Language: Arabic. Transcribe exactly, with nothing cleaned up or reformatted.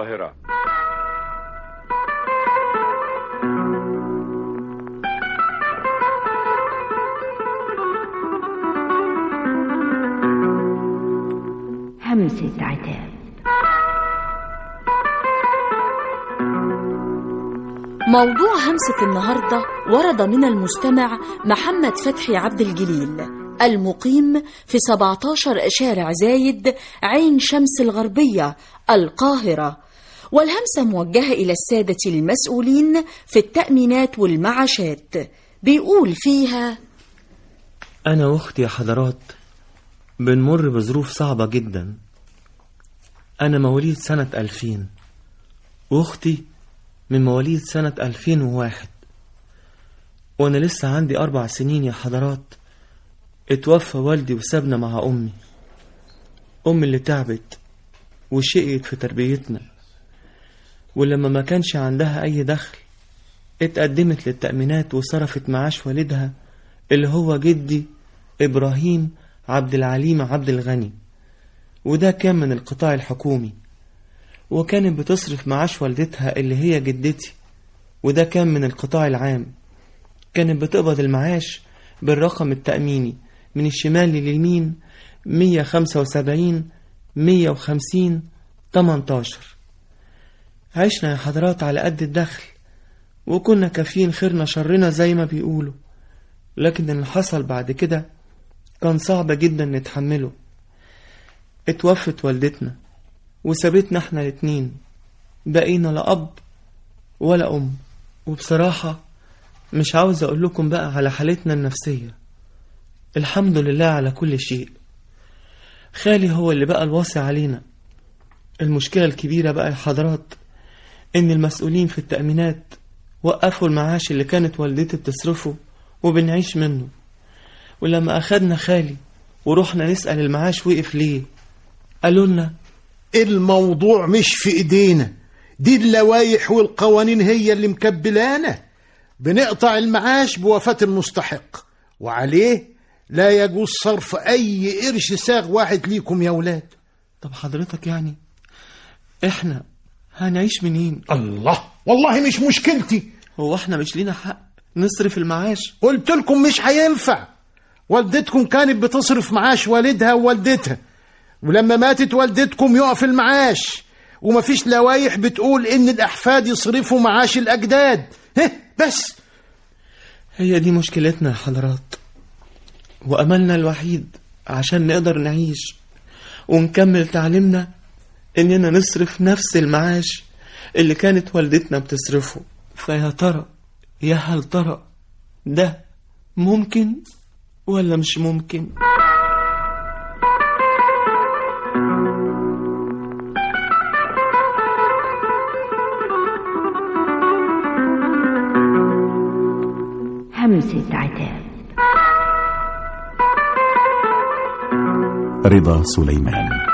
القاهرة. همسة عتاب. موضوع همسة النهاردة ورد من المستمع محمد فتحي عبد الجليل المقيم في سبعة عشر شارع زايد عين شمس الغربية القاهرة، والهمسة موجهة إلى السادة المسؤولين في التأمينات والمعاشات. بيقول فيها: أنا وأختي يا حضرات بنمر بظروف صعبة جدا. أنا مواليد سنة ألفين وأختي من مواليد سنة ألفين وواحد، وأنا لسه عندي أربع سنين يا حضرات اتوفى والدي وسابنا مع أمي. أمي اللي تعبت وشقيت في تربيتنا، ولما ما كانش عندها أي دخل اتقدمت للتأمينات وصرفت معاش والدها اللي هو جدي إبراهيم عبد العليم عبد الغني، وده كان من القطاع الحكومي. وكانت بتصرف معاش والدتها اللي هي جدتي، وده كان من القطاع العام. كانت بتقبض المعاش بالرقم التأميني من الشمال لليمين مية خمسة وسبعين مية وخمسين تمنتاشر. عشنا يا حضرات على قد الدخل، وكنا كافيين خيرنا شرنا زي ما بيقولوا، لكن اللي حصل بعد كده كان صعب جدا نتحمله. اتوفت والدتنا وسابتنا احنا الاتنين، بقينا لا أب ولا أم. وبصراحة مش عاوز أقول لكم بقى على حالتنا النفسية. الحمد لله على كل شيء. خالي هو اللي بقى الوصي علينا. المشكلة الكبيرة بقى يا حضرات إن المسؤولين في التأمينات وقفوا المعاش اللي كانت والدتي بتصرفه وبنعيش منه. ولما أخدنا خالي ورحنا نسأل المعاش وقف ليه، قالوا لنا الموضوع مش في ايدينا، دي اللوائح والقوانين هي اللي مكبلانا. بنقطع المعاش بوفاة المستحق، وعليه لا يجوز صرف اي قرش ساغ واحد ليكم يا ولاد. طب حضرتك يعني احنا هنعيش منين؟ الله، والله مش مشكلتي. هو احنا مش لينا حق نصرف المعاش؟ قلت لكم مش هينفع. والدتكم كانت بتصرف معاش والدها ووالدتها، ولما ماتت والدتكم يقف المعاش، ومفيش لوايح بتقول ان الاحفاد يصرفوا معاش الاجداد. هه بس هي دي مشكلتنا يا حضرات، واملنا الوحيد عشان نقدر نعيش ونكمل تعليمنا اننا نصرف نفس المعاش اللي كانت والدتنا بتصرفه. فيا ترى يا هل ترى ده ممكن ولا مش ممكن؟ همسة عتاب. رضا سليمان.